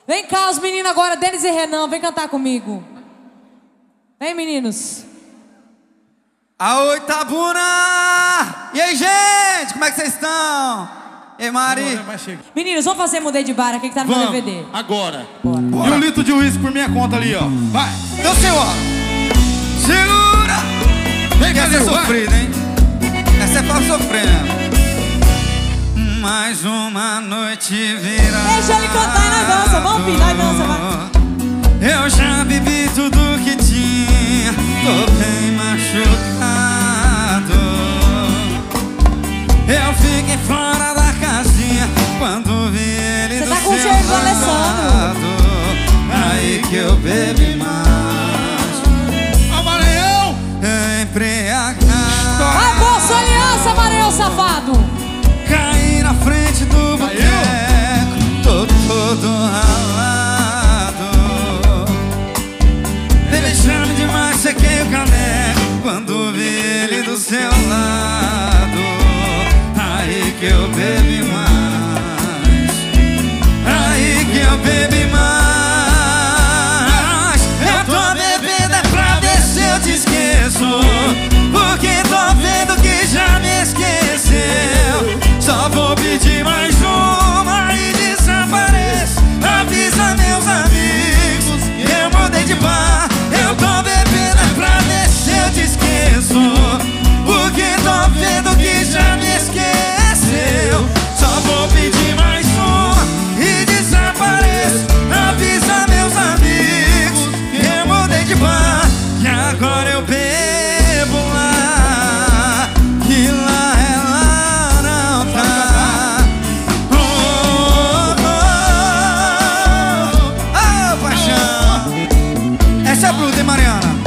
Vem cá, os meninos agora, Denis e Renan, vem cantar comigo. Vem, meninos. Aoi, Itabuna! E aí, gente, como é que vocês estão? E aí, Mari? Meninos, vamos fazer Mudei de Bar aqui que tá no meu DVD. Agora. Bora. E um litro de uísque por minha conta ali, ó. Vai. Então, senhor, segura! Vem, essa é sofrida, hein? Essa é pra sofrer, né? Mais uma noite virada. Deixa ele cantar e nós dança, vamos, filho, nós dança, vai. Eu já bebi tudo que tinha, tô bem machucado. Eu fiquei fora da casinha quando vi ele do tá com seu cheiro do Alessandro. Aí que eu bebi mais. Ó, Maranhão! Embriagado. Vai, Bolsa Aliança, Maranhão, safado. Caí na frente do boteco, tô todo ralado. Belejando demais, sequei o caneco quando vi ele do seu lado. Aí que eu bebi mais. Aí que eu bebi mais. Eu tô bebendo é pra ver se eu te esqueço, porque tô vendo que já me esqueceu. Só vou pedir mais uma e desapareço. Avisa meus amigos que eu mudei de bar. Eu tô bebendo é pra ver se eu te esqueço, porque tô vendo que já me esqueceu. Só vou pedir mais uma e desapareço. Avisa meus amigos que eu mudei de bar. E agora eu bebo lá, que lá ela não tá. Oh, paixão. Essa é a bruta, hein, Mariana?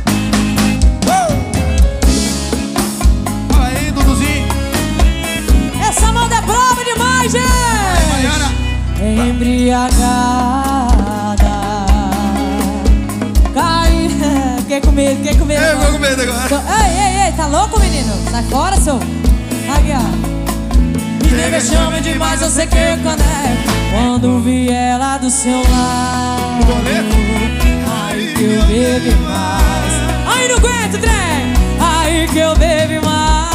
Fala aí, Duduzinho. Essa moda é brava demais, gente. Mariana. Embriagada. Cai. Fiquei com medo, fiquei com medo. Eu vou com medo agora. Ei, tá louco, menino? Sai fora, seu. Aqui, ó. Me chama demais, eu sei que eu caneco quando vi ela do seu lado. Aí que eu bebi mais. Aí não aguento, trem. Aí que eu bebi mais.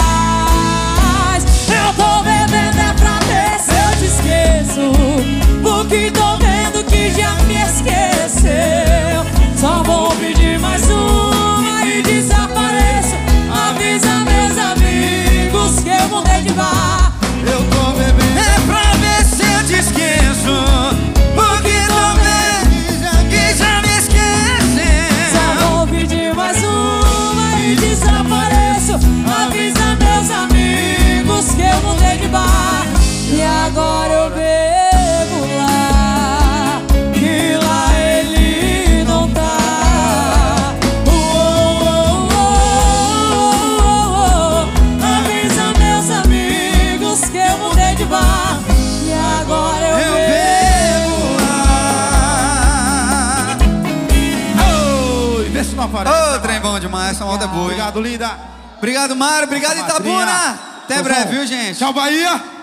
Eu tô bebendo é pra ver se eu te esqueço, porque tô vendo que já me esqueceu. Só vou pedir mais uma e desapareço. Avisa meus amigos que eu mudei de bar. Eu tô bebendo é pra ver se eu te esqueço, porque tô vendo que já me esqueceu. Só vou pedir mais uma e desapareço. Avisa meus amigos que eu mudei de bar. E agora eu bebo lá, que lá ele não tá. Avisa meus amigos que eu mudei de bar. E agora eu bebo lá. Oi, vê se não aparece. Ô, trem bom demais, essa moda é boa. Obrigado, linda. Obrigado, Mário. Obrigado, Madrinha. Itabuna. Até breve, viu, gente? Tchau, Bahia.